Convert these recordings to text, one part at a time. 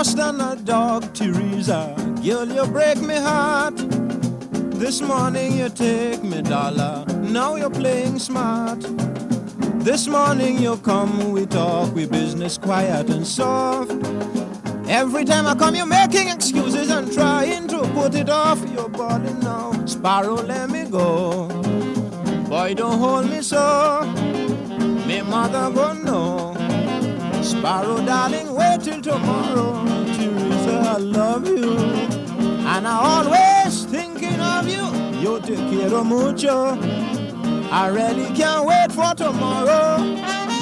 worse than a dog, Teresa. Girl, you break me heart. This morning you take me dollar. Now you're playing smart. This morning you come, we talk, we business quiet and soft. Every time I come, you're making excuses and trying to put it off. You're balling now. Sparrow, let me go. Boy, don't hold me so. Me mother gon' know. Sparrow, darling, wait till tomorrow. Teresa, I love you. And I always thinking of you. Yo te quiero mucho. I really can't wait for tomorrow.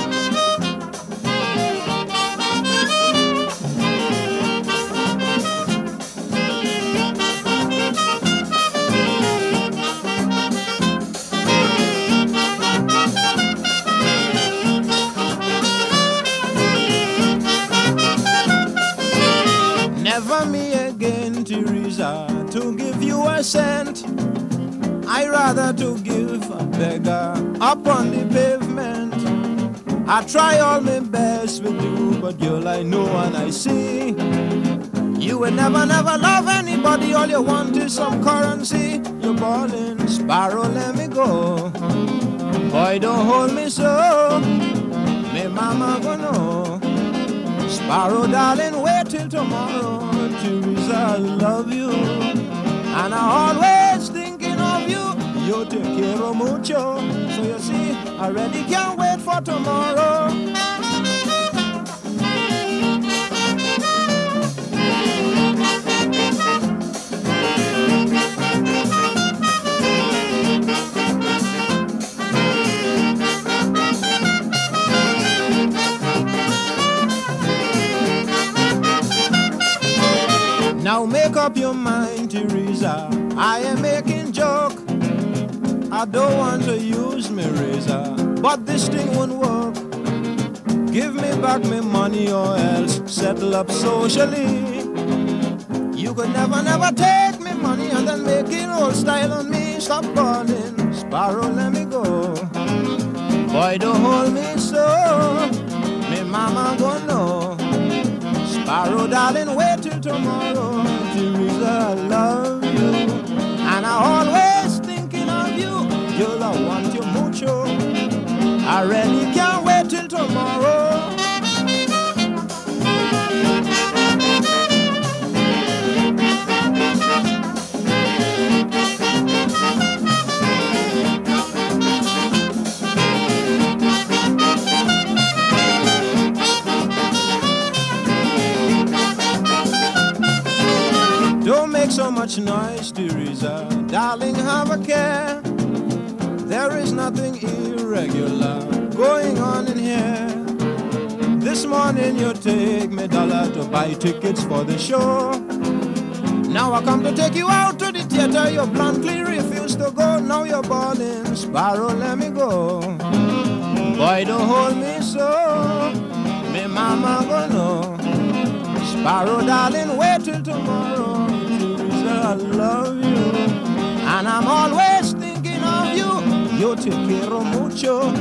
Never me again, Teresa, to give you a cent. I rather to give a beggar up on the pavement. I try all my best with you, but girl, I know and I see you will never, never love anybody. All you want is some currency. You're balling, Sparrow, let me go. Boy, don't hold me so. Me mama gonna know. Sparrow, darling, wait till tomorrow. Teresa, I love you. And I always thinking of you. Yo te quiero mucho. So you see, I really can't wait for tomorrow. Now make up your mind, Teresa. I am making joke. I don't want to use my razor, but this thing won't work. Give me back my money or else settle up socially. You could never, never take me money and then make it old style on me. Stop calling, Sparrow, let me go. Boy, don't hold me so. Me mama gonna know. Sparrow, darling, wait till tomorrow. Teresa, I love you. And I always thinking of you. Girl, I want you mucho. I really can't wait till tomorrow. Don't make so much noise, Teresa. Darling, have a care. There is nothing irregular going on in here. This morning you take me dollar to buy tickets for the show. Now I come to take you out to the theater. You bluntly refuse to go. Now you're balling, Sparrow, let me go. Boy, don't hold me so. Me mama gonna know. Sparrow, darling, wait till tomorrow. Teresa, I love you. And I'm always thinking of you. Yo te quiero mucho.